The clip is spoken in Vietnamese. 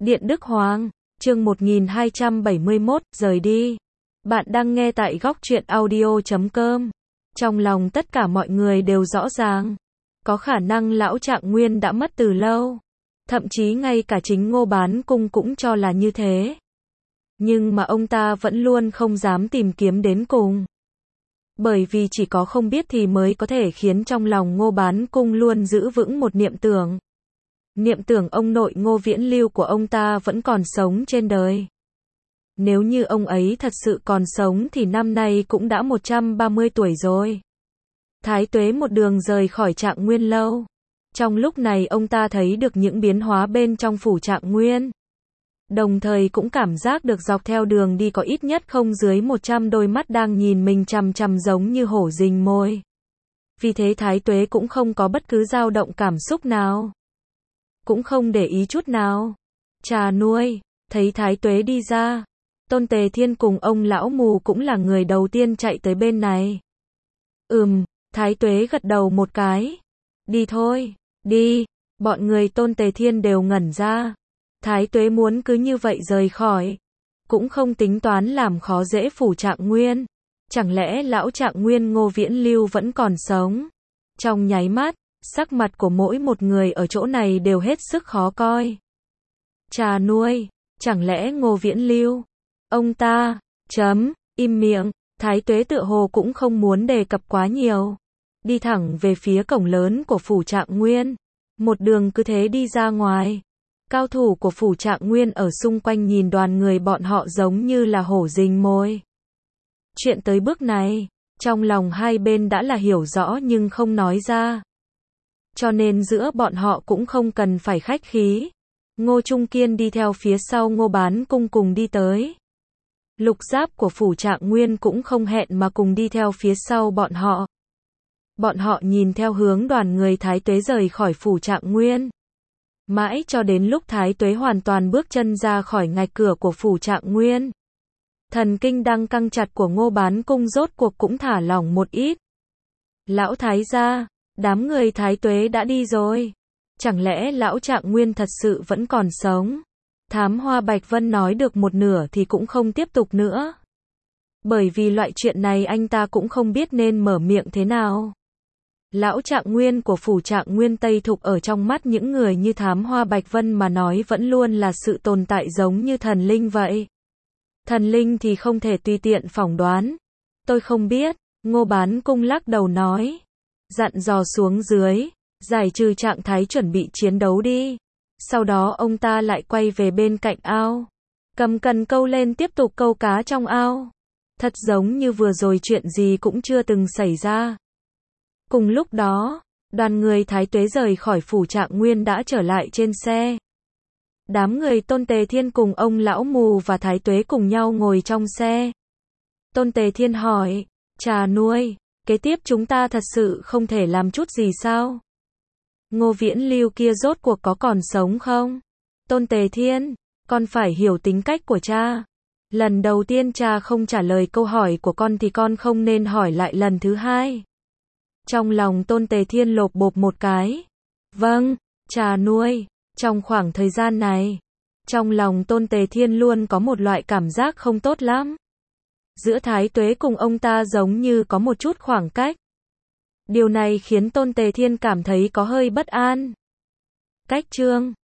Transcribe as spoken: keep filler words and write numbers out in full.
Điện Đức Hoàng, chương một nghìn hai trăm bảy mươi mốt, rời đi. Bạn đang nghe tại góc truyện audio chấm com. Trong lòng tất cả mọi người đều rõ ràng. Có khả năng lão Trạng Nguyên đã mất từ lâu. Thậm chí ngay cả chính Ngô Bán Cung cũng cho là như thế. Nhưng mà ông ta vẫn luôn không dám tìm kiếm đến cùng. Bởi vì chỉ có không biết thì mới có thể khiến trong lòng Ngô Bán Cung luôn giữ vững một niệm tưởng. Niệm tưởng ông nội Ngô Viễn Lưu của ông ta vẫn còn sống trên đời. Nếu như ông ấy thật sự còn sống thì năm nay cũng đã một trăm ba mươi tuổi rồi. Thái Tuế một đường rời khỏi Trạng Nguyên lâu. Trong lúc này ông ta thấy được những biến hóa bên trong phủ Trạng Nguyên. Đồng thời cũng cảm giác được dọc theo đường đi có ít nhất không dưới một trăm đôi mắt đang nhìn mình chằm chằm giống như hổ rình mồi. Vì thế Thái Tuế cũng không có bất cứ dao động cảm xúc nào. Cũng không để ý chút nào. Trà nuôi, thấy Thái Tuế đi ra. Tôn Tề Thiên cùng ông lão mù cũng là người đầu tiên chạy tới bên này. Ừm, Thái Tuế gật đầu một cái. Đi thôi, đi. Bọn người Tôn Tề Thiên đều ngẩn ra. Thái Tuế muốn cứ như vậy rời khỏi. Cũng không tính toán làm khó dễ phủ Trạng Nguyên. Chẳng lẽ lão Trạng Nguyên Ngô Viễn Lưu vẫn còn sống? Trong nháy mắt, sắc mặt của mỗi một người ở chỗ này đều hết sức khó coi. Trà nuôi, chẳng lẽ Ngô Viễn Lưu? Ông ta, chấm, im miệng, Thái Tuế tựa hồ cũng không muốn đề cập quá nhiều. Đi thẳng về phía cổng lớn của phủ Trạng Nguyên. Một đường cứ thế đi ra ngoài. Cao thủ của phủ Trạng Nguyên ở xung quanh nhìn đoàn người bọn họ giống như là hổ rình mồi. Chuyện tới bước này, trong lòng hai bên đã là hiểu rõ nhưng không nói ra. Cho nên giữa bọn họ cũng không cần phải khách khí. Ngô Trung Kiên đi theo phía sau Ngô Bán Cung cùng đi tới. Lục Giáp của phủ Trạng Nguyên cũng không hẹn mà cùng đi theo phía sau bọn họ. Bọn họ nhìn theo hướng đoàn người Thái Tuế rời khỏi phủ Trạng Nguyên. Mãi cho đến lúc Thái Tuế hoàn toàn bước chân ra khỏi ngạch cửa của phủ Trạng Nguyên. Thần kinh đang căng chặt của Ngô Bán Cung rốt cuộc cũng thả lỏng một ít. Lão Thái gia, đám người Thái Tuế đã đi rồi. Chẳng lẽ lão Trạng Nguyên thật sự vẫn còn sống? Thám Hoa Bạch Vân nói được một nửa thì cũng không tiếp tục nữa. Bởi vì loại chuyện này anh ta cũng không biết nên mở miệng thế nào. Lão Trạng Nguyên của phủ Trạng Nguyên Tây Thục ở trong mắt những người như Thám Hoa Bạch Vân mà nói vẫn luôn là sự tồn tại giống như thần linh vậy. Thần linh thì không thể tùy tiện phỏng đoán. Tôi không biết, Ngô Bán Cung lắc đầu nói. Dặn dò xuống dưới, giải trừ trạng thái chuẩn bị chiến đấu đi. Sau đó ông ta lại quay về bên cạnh ao. Cầm cần câu lên tiếp tục câu cá trong ao. Thật giống như vừa rồi chuyện gì cũng chưa từng xảy ra. Cùng lúc đó, đoàn người Thái Tuế rời khỏi phủ Trạng Nguyên đã trở lại trên xe. Đám người Tôn Tề Thiên cùng ông lão mù và Thái Tuế cùng nhau ngồi trong xe. Tôn Tề Thiên hỏi, Trà nuôi, kế tiếp chúng ta thật sự không thể làm chút gì sao? Ngô Viễn Lưu kia rốt cuộc có còn sống không? Tôn Tề Thiên, con phải hiểu tính cách của cha. Lần đầu tiên cha không trả lời câu hỏi của con thì con không nên hỏi lại lần thứ hai. Trong lòng Tôn Tề Thiên lột bột một cái. Vâng, Trà nuôi. Trong khoảng thời gian này, trong lòng Tôn Tề Thiên luôn có một loại cảm giác không tốt lắm. Giữa Thái Tuế cùng ông ta giống như có một chút khoảng cách. Điều này khiến Tôn Tề Thiên cảm thấy có hơi bất an. Cách chương